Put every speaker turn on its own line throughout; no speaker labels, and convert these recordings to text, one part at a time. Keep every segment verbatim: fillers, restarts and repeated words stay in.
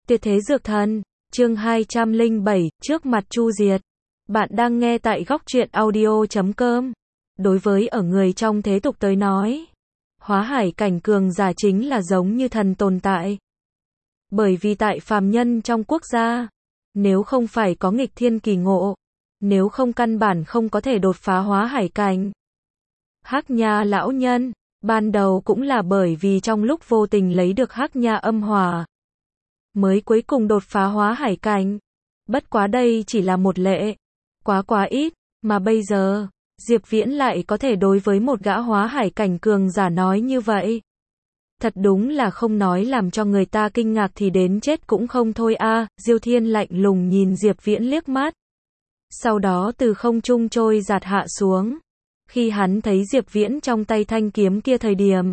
Tuyệt thế dược thần, chương hai trăm lẻ bảy, trước mặt Chu Diệt. Bạn đang nghe tại góc truyện audio chấm com. Đối với ở người trong thế tục tới nói, hóa hải cảnh cường giả chính là giống như thần tồn tại. Bởi vì tại phàm nhân trong quốc gia, nếu không phải có nghịch thiên kỳ ngộ, nếu không căn bản không có thể đột phá hóa hải cảnh. Hắc Nha lão nhân, ban đầu cũng là bởi vì trong lúc vô tình lấy được Hắc Nha âm hỏa, mới cuối cùng đột phá hóa hải cảnh. Bất quá đây chỉ là một lệ, quá quá ít, mà bây giờ, Diệp Viễn lại có thể đối với một gã hóa hải cảnh cường giả nói như vậy. Thật đúng là không nói làm cho người ta kinh ngạc thì đến chết cũng không thôi a. À. Diêu Thiên lạnh lùng nhìn Diệp Viễn liếc mắt, sau đó từ không trung trôi giạt hạ xuống. Khi hắn thấy Diệp Viễn trong tay thanh kiếm kia thời điểm,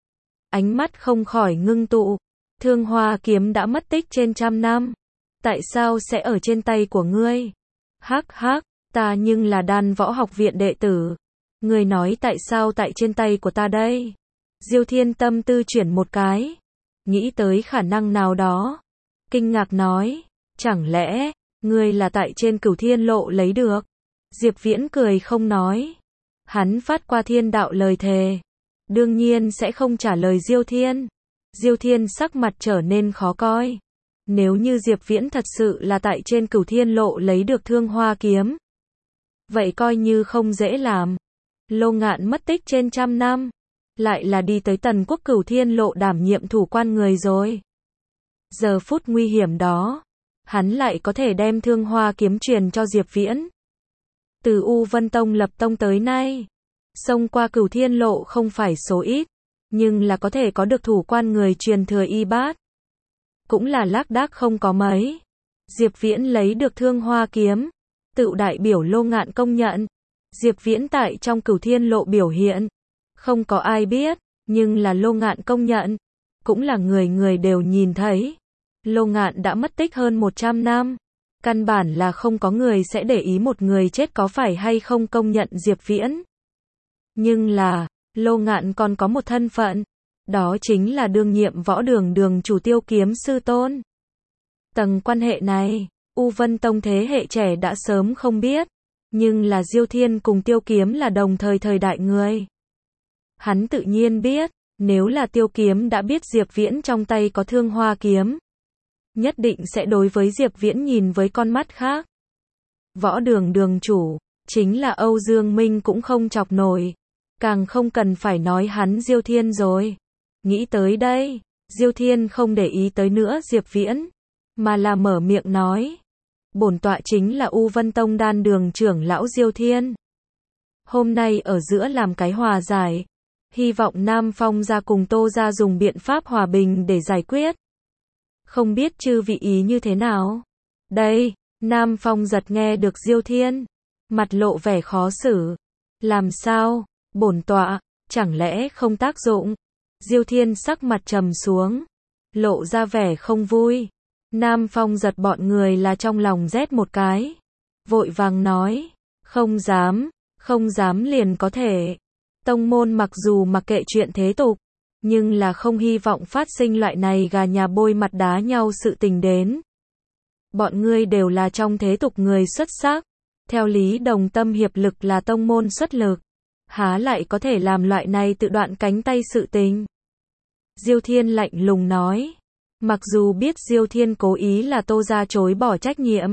ánh mắt không khỏi ngưng tụ. Thương Hoa kiếm đã mất tích trên trăm năm, tại sao sẽ ở trên tay của ngươi? Hắc hắc, ta nhưng là Đan Võ Học viện đệ tử. Ngươi nói tại sao tại trên tay của ta đây? Diêu Thiên tâm tư chuyển một cái, nghĩ tới khả năng nào đó, kinh ngạc nói, chẳng lẽ ngươi là tại trên Cửu Thiên Lộ lấy được? Diệp Viễn cười không nói, hắn phát qua thiên đạo lời thề, đương nhiên sẽ không trả lời Diêu Thiên. Diêu Thiên sắc mặt trở nên khó coi. Nếu như Diệp Viễn thật sự là tại trên Cửu Thiên Lộ lấy được Thương Hoa kiếm, vậy coi như không dễ làm. Lô Ngạn mất tích trên trăm năm, lại là đi tới Tần Quốc Cửu Thiên Lộ đảm nhiệm thủ quan người rồi. Giờ phút nguy hiểm đó, hắn lại có thể đem Thương Hoa kiếm truyền cho Diệp Viễn. Từ U Vân Tông lập tông tới nay, xông qua Cửu Thiên Lộ không phải số ít, nhưng là có thể có được thủ quan người truyền thừa y bát, cũng là lác đác không có mấy. Diệp Viễn lấy được Thương Hoa kiếm, tự đại biểu Lô Ngạn công nhận. Diệp Viễn tại trong Cửu Thiên Lộ biểu hiện, không có ai biết, nhưng là Lô Ngạn công nhận, cũng là người người đều nhìn thấy. Lô Ngạn đã mất tích hơn một trăm năm, căn bản là không có người sẽ để ý một người chết có phải hay không công nhận Diệp Viễn. Nhưng là, Lô Ngạn còn có một thân phận, đó chính là đương nhiệm võ đường đường chủ Tiêu Kiếm sư tôn. Tầng quan hệ này, U Vân Tông thế hệ trẻ đã sớm không biết, nhưng là Diêu Thiên cùng Tiêu Kiếm là đồng thời thời đại người. Hắn tự nhiên biết, nếu là Tiêu Kiếm đã biết Diệp Viễn trong tay có Thương Hoa kiếm, nhất định sẽ đối với Diệp Viễn nhìn với con mắt khác. Võ đường đường chủ, chính là Âu Dương Minh cũng không chọc nổi. Càng không cần phải nói hắn Diêu Thiên rồi. Nghĩ tới đây, Diêu Thiên không để ý tới nữa Diệp Viễn, mà là mở miệng nói, bổn tọa chính là U Vân Tông Đan đường trưởng lão Diêu Thiên. Hôm nay ở giữa làm cái hòa giải, hy vọng Nam Phong gia cùng Tô gia dùng biện pháp hòa bình để giải quyết. Không biết chư vị ý như thế nào? Đây, Nam Phong giật nghe được Diêu Thiên, mặt lộ vẻ khó xử. Làm sao? Bổn tọa, chẳng lẽ không tác dụng? Diêu Thiên sắc mặt trầm xuống, lộ ra vẻ không vui. Nam Phong giật bọn người là trong lòng rét một cái, vội vàng nói, không dám, không dám liền có thể. Tông môn mặc dù mặc kệ chuyện thế tục, nhưng là không hy vọng phát sinh loại này gà nhà bôi mặt đá nhau sự tình đến. Bọn ngươi đều là trong thế tục người xuất sắc, theo lý đồng tâm hiệp lực là tông môn xuất lực, há lại có thể làm loại này tự đoạn cánh tay sự tình. Diêu Thiên lạnh lùng nói, mặc dù biết Diêu Thiên cố ý là Tô gia chối bỏ trách nhiệm.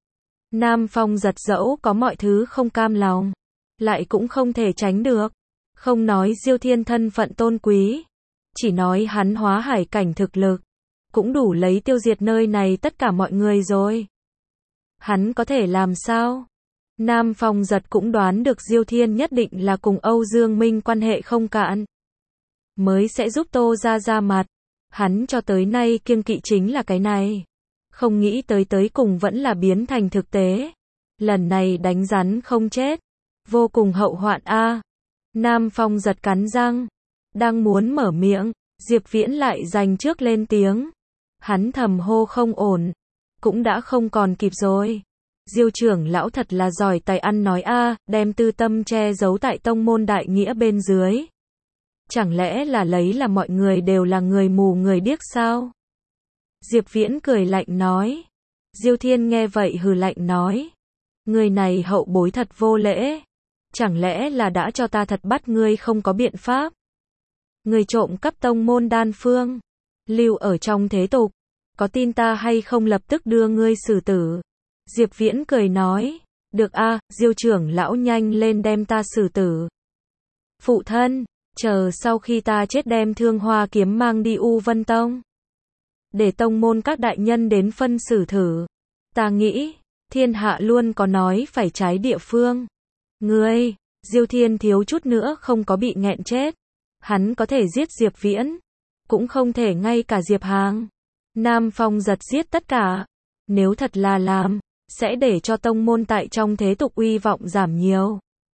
Nam Phong giật dẫu có mọi thứ không cam lòng, lại cũng không thể tránh được. Không nói Diêu Thiên thân phận tôn quý, chỉ nói hắn hóa hải cảnh thực lực, cũng đủ lấy tiêu diệt nơi này tất cả mọi người rồi. Hắn có thể làm sao? Nam Phong giật cũng đoán được Diêu Thiên nhất định là cùng Âu Dương Minh quan hệ không cạn, mới sẽ giúp Tô gia ra mặt. Hắn cho tới nay kiêng kỵ chính là cái này, không nghĩ tới tới cùng vẫn là biến thành thực tế. Lần này đánh rắn không chết, vô cùng hậu hoạn a. À. Nam Phong giật cắn răng, đang muốn mở miệng, Diệp Viễn lại giành trước lên tiếng. Hắn thầm hô không ổn, cũng đã không còn kịp rồi. Diêu trưởng lão thật là giỏi tài ăn nói a, à, đem tư tâm che giấu tại tông môn đại nghĩa bên dưới. Chẳng lẽ là lấy là mọi người đều là người mù người điếc sao? Diệp Viễn cười lạnh nói. Diêu Thiên nghe vậy hừ lạnh nói. Người này hậu bối thật vô lễ. Chẳng lẽ là đã cho ta thật bắt ngươi không có biện pháp? Người trộm cắp tông môn đan phương, lưu ở trong thế tục, có tin ta hay không lập tức đưa ngươi xử tử? Diệp Viễn cười nói. Được a, Diêu trưởng lão nhanh lên đem ta xử tử. Phụ thân, chờ sau khi ta chết đem Thương Hoa kiếm mang đi U Vân Tông. Để tông môn các đại nhân đến phân xử thử. Ta nghĩ, thiên hạ luôn có nói phải trái địa phương. Ngươi, Diêu Thiên thiếu chút nữa không có bị nghẹn chết. Hắn có thể giết Diệp Viễn, cũng không thể ngay cả Diệp Hàng, Nam Phong giật giết tất cả. Nếu thật là làm, sẽ để cho tông môn tại trong thế tục uy vọng giảm nhiều.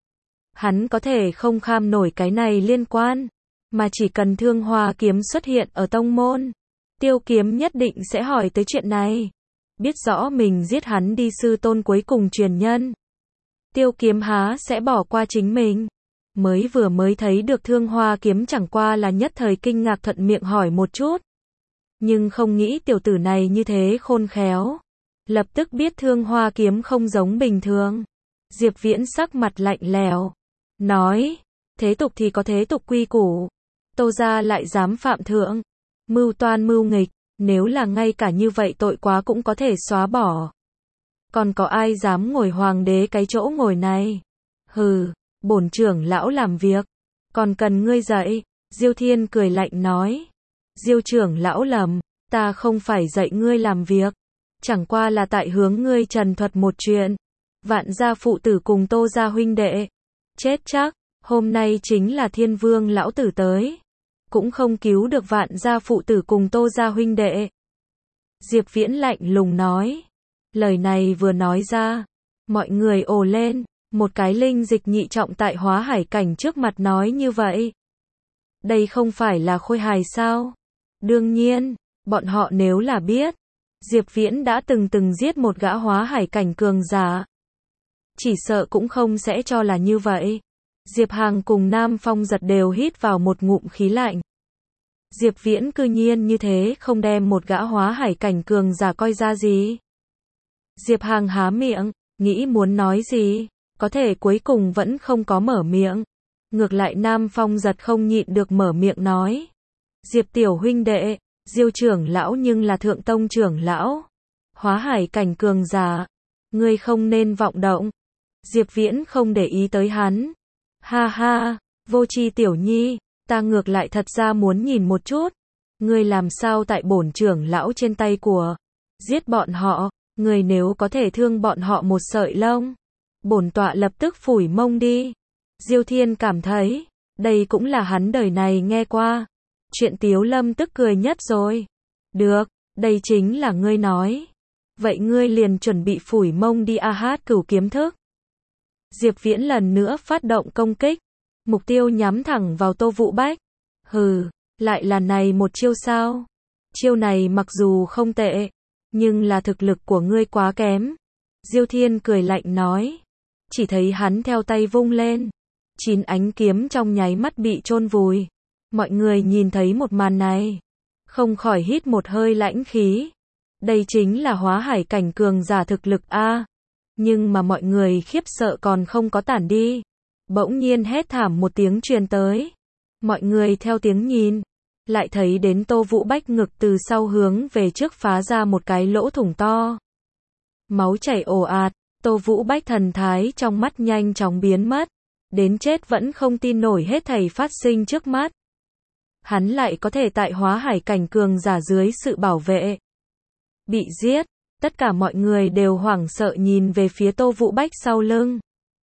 Hắn có thể không kham nổi cái này liên quan, mà chỉ cần Thương Hoa kiếm xuất hiện ở tông môn, Tiêu Kiếm nhất định sẽ hỏi tới chuyện này. Biết rõ mình giết hắn đi sư tôn cuối cùng truyền nhân, Tiêu Kiếm há sẽ bỏ qua chính mình. Mới vừa mới thấy được Thương Hoa kiếm chẳng qua là nhất thời kinh ngạc thuận miệng hỏi một chút. Nhưng không nghĩ tiểu tử này như thế khôn khéo. Lập tức biết Thương Hoa kiếm không giống bình thường. Diệp Viễn sắc mặt lạnh lẽo, nói, thế tục thì có thế tục quy củ. Tô gia lại dám phạm thượng, mưu toan mưu nghịch, nếu là ngay cả như vậy tội quá cũng có thể xóa bỏ. Còn có ai dám ngồi hoàng đế cái chỗ ngồi này? Hừ, bổn trưởng lão làm việc, còn cần ngươi dạy. Diêu Thiên cười lạnh nói. Diêu trưởng lão lầm, ta không phải dạy ngươi làm việc, chẳng qua là tại hướng ngươi trần thuật một chuyện. Vạn gia phụ tử cùng Tô gia huynh đệ chết chắc, hôm nay chính là Thiên Vương lão tử tới, cũng không cứu được Vạn gia phụ tử cùng Tô gia huynh đệ. Diệp Viễn lạnh lùng nói. Lời này vừa nói ra, mọi người ồ lên. Một cái linh dịch nhị trọng tại hóa hải cảnh trước mặt nói như vậy. Đây không phải là khôi hài sao? Đương nhiên, bọn họ nếu là biết, Diệp Viễn đã từng từng giết một gã hóa hải cảnh cường giả, chỉ sợ cũng không sẽ cho là như vậy. Diệp Hàng cùng Nam Phong giật đều hít vào một ngụm khí lạnh. Diệp Viễn cư nhiên như thế không đem một gã hóa hải cảnh cường giả coi ra gì. Diệp Hàng há miệng, nghĩ muốn nói gì, có thể cuối cùng vẫn không có mở miệng. Ngược lại Nam Phong giật không nhịn được mở miệng nói. Diệp tiểu huynh đệ, Diêu trưởng lão nhưng là thượng tông trưởng lão, hóa hải cảnh cường giả, ngươi không nên vọng động. Diệp Viễn không để ý tới hắn. Ha ha, vô tri tiểu nhi, ta ngược lại thật ra muốn nhìn một chút, ngươi làm sao tại bổn trưởng lão trên tay của giết bọn họ, ngươi nếu có thể thương bọn họ một sợi lông, bổn tọa lập tức phủi mông đi. Diêu Thiên cảm thấy, đây cũng là hắn đời này nghe qua chuyện Tiếu Lâm tức cười nhất rồi. Được, đây chính là ngươi nói. Vậy ngươi liền chuẩn bị phủi mông đi a hát cửu kiếm thức. Diệp Viễn lần nữa phát động công kích, mục tiêu nhắm thẳng vào Tô Vũ Bách. Hừ, lại là này một chiêu sao? Chiêu này mặc dù không tệ, nhưng là thực lực của ngươi quá kém. Diêu Thiên cười lạnh nói. Chỉ thấy hắn theo tay vung lên, chín ánh kiếm trong nháy mắt bị chôn vùi. Mọi người nhìn thấy một màn này, không khỏi hít một hơi lãnh khí. Đây chính là hóa hải cảnh cường giả thực lực a. Nhưng mà mọi người khiếp sợ còn không có tản đi, bỗng nhiên hét thảm một tiếng truyền tới. Mọi người theo tiếng nhìn, lại thấy đến Tô Vũ Bách ngực từ sau hướng về trước phá ra một cái lỗ thủng to. Máu chảy ồ ạt, Tô Vũ Bách thần thái trong mắt nhanh chóng biến mất, đến chết vẫn không tin nổi hết thảy phát sinh trước mắt. Hắn lại có thể tại hóa hải cảnh cường giả dưới sự bảo vệ bị giết. Tất cả mọi người đều hoảng sợ nhìn về phía Tô Vũ Bách sau lưng.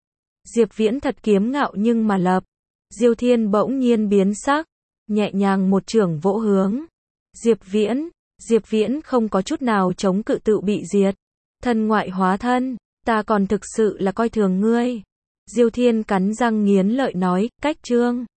Diệp Viễn thật kiếm ngạo nhưng mà lập. Diêu Thiên bỗng nhiên biến sắc, nhẹ nhàng một chưởng vỗ hướng Diệp Viễn. Diệp Viễn không có chút nào chống cự tự bị diệt. Thân ngoại hóa thân, ta còn thực sự là coi thường ngươi. Diêu Thiên cắn răng nghiến lợi nói, cách trương.